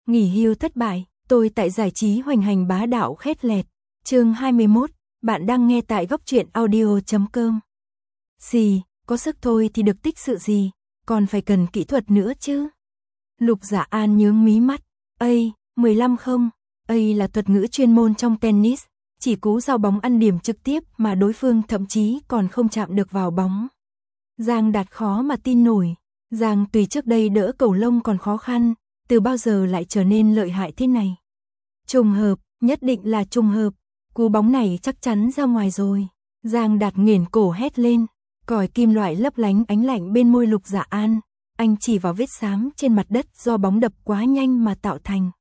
Nghỉ hưu thất bại, tôi tại giải trí hoành hành bá đạo khét lẹt. Chương 21, bạn đang nghe tại góc truyện audio.com. Gì, có sức thôi thì được tích sự gì, còn phải cần kỹ thuật nữa chứ. Lục Dạ An nhướng mí mắt, 15 không, là thuật ngữ chuyên môn trong tennis, chỉ cú giao bóng ăn điểm trực tiếp mà đối phương thậm chí còn không chạm được vào bóng. Giang Đạt khó mà tin nổi, Giang Tùy trước đây đỡ cầu lông còn khó khăn, từ bao giờ lại trở nên lợi hại thế này. Trùng hợp, nhất định là trùng hợp, cú bóng này chắc chắn ra ngoài rồi. Giang Đạt nghển cổ hét lên, còi kim loại lấp lánh ánh lạnh bên môi Lục Dạ An, anh chỉ vào vết xám trên mặt đất do bóng đập quá nhanh mà tạo thành.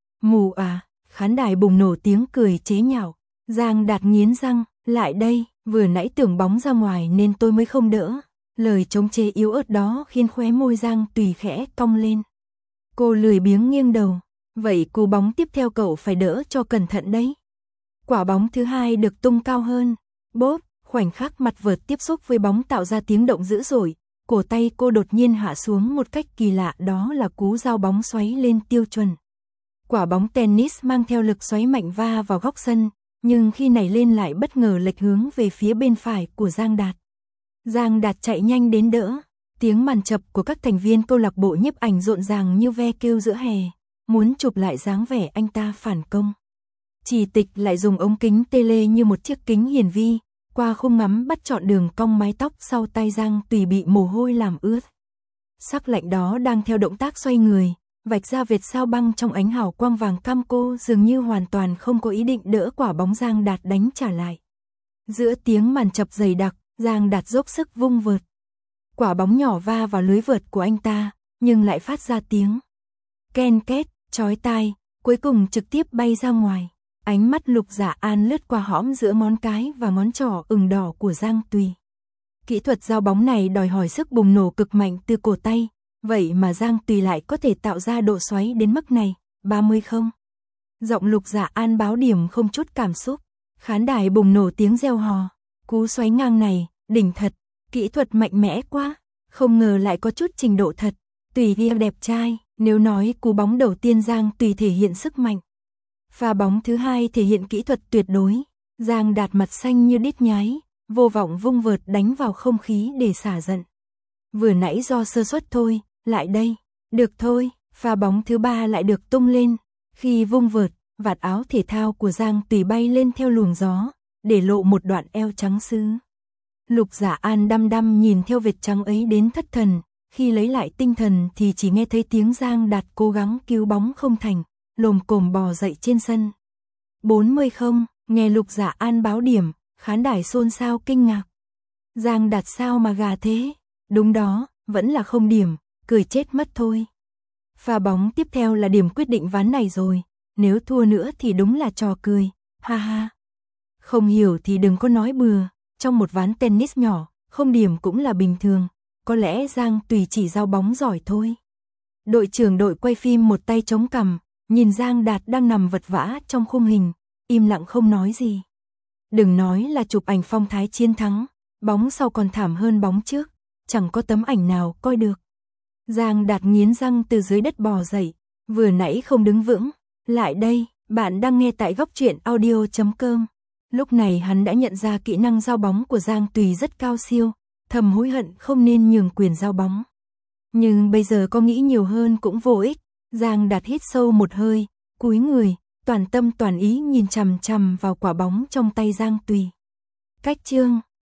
Mù à, khán đài bùng nổ tiếng cười chế nhạo. Giang Đạt nghiến răng, lại đây, vừa nãy tưởng bóng ra ngoài nên tôi mới không đỡ. Lời chống chế yếu ớt đó khiến khóe môi Giang Tùy khẽ cong lên. Cô lười biếng nghiêng đầu, vậy cú bóng tiếp theo cậu phải đỡ cho cẩn thận đấy. Quả bóng thứ hai được tung cao hơn, bốp, khoảnh khắc mặt vợt tiếp xúc với bóng tạo ra tiếng động dữ dội, cổ tay cô đột nhiên hạ xuống một cách kỳ lạ, đó là cú giao bóng xoáy lên tiêu chuẩn. Quả bóng tennis mang theo lực xoáy mạnh va vào góc sân, nhưng khi nảy lên lại bất ngờ lệch hướng về phía bên phải của Giang Đạt. Giang Đạt chạy nhanh đến đỡ, tiếng màn chập của các thành viên câu lạc bộ nhiếp ảnh rộn ràng như ve kêu giữa hè, muốn chụp lại dáng vẻ anh ta phản công. Chỉ Tịch lại dùng ống kính tele như một chiếc kính hiển vi, qua khung ngắm bắt trọn đường cong mái tóc sau tay Giang Tùy bị mồ hôi làm ướt. Sắc lạnh đó đang theo động tác xoay người, vạch ra vệt sao băng trong ánh hào quang vàng cam, cô dường như hoàn toàn không có ý định đỡ quả bóng Giang Đạt đánh trả lại. Giữa tiếng màn chập dày đặc, Giang Đạt dốc sức vung vợt. Quả bóng nhỏ va vào lưới vợt của anh ta, nhưng lại phát ra tiếng ken két, chói tai, cuối cùng trực tiếp bay ra ngoài. Ánh mắt Lục Dạ An lướt qua hõm giữa ngón cái và ngón trỏ ửng đỏ của Giang Tùy. Kỹ thuật giao bóng này đòi hỏi sức bùng nổ cực mạnh từ cổ tay, vậy mà Giang Tùy lại có thể tạo ra độ xoáy đến mức này, 30 không. Giọng Lục Dạ An báo điểm không chút cảm xúc, khán đài bùng nổ tiếng reo hò, cú xoáy ngang này, đỉnh thật, kỹ thuật mạnh mẽ quá, không ngờ lại có chút trình độ thật, Tùy ghi đẹp trai, nếu nói cú bóng đầu tiên Giang Tùy thể hiện sức mạnh. Pha bóng thứ hai thể hiện kỹ thuật tuyệt đối, Giang Đạt mặt xanh như đít nhái, vô vọng vung vợt đánh vào không khí để xả giận. Vừa nãy do sơ suất thôi, lại đây, được thôi, pha bóng thứ ba lại được tung lên, khi vung vợt, vạt áo thể thao của Giang Tùy bay lên theo luồng gió, để lộ một đoạn eo trắng sứ. Lục Dạ An đăm đăm nhìn theo vệt trắng ấy đến thất thần, khi lấy lại tinh thần thì chỉ nghe thấy tiếng Giang Đạt cố gắng cứu bóng không thành, lồm cồm bò dậy trên sân. 40 không, nghe Lục Dạ An báo điểm, khán đài xôn xao kinh ngạc. Giang Đạt sao mà gà thế? Đúng đó, vẫn là không điểm, cười chết mất thôi. Pha bóng tiếp theo là điểm quyết định ván này rồi, nếu thua nữa thì đúng là trò cười, ha ha. Không hiểu thì đừng có nói bừa, trong một ván tennis nhỏ, không điểm cũng là bình thường, có lẽ Giang Tùy chỉ giao bóng giỏi thôi. Đội trưởng đội quay phim một tay chống cằm, nhìn Giang Đạt đang nằm vật vã trong khung hình, im lặng không nói gì. Đừng nói là chụp ảnh phong thái chiến thắng, bóng sau còn thảm hơn bóng trước, chẳng có tấm ảnh nào coi được. Giang Đạt nghiến răng từ dưới đất bò dậy, vừa nãy không đứng vững, lại đây, bạn đang nghe tại góc truyện audio.com. Lúc này hắn đã nhận ra kỹ năng giao bóng của Giang Tùy rất cao siêu, thầm hối hận không nên nhường quyền giao bóng. Nhưng bây giờ có nghĩ nhiều hơn cũng vô ích, Giang Đạt hít sâu một hơi, cúi người, toàn tâm toàn ý nhìn chằm chằm vào quả bóng trong tay Giang Tùy. Cách chương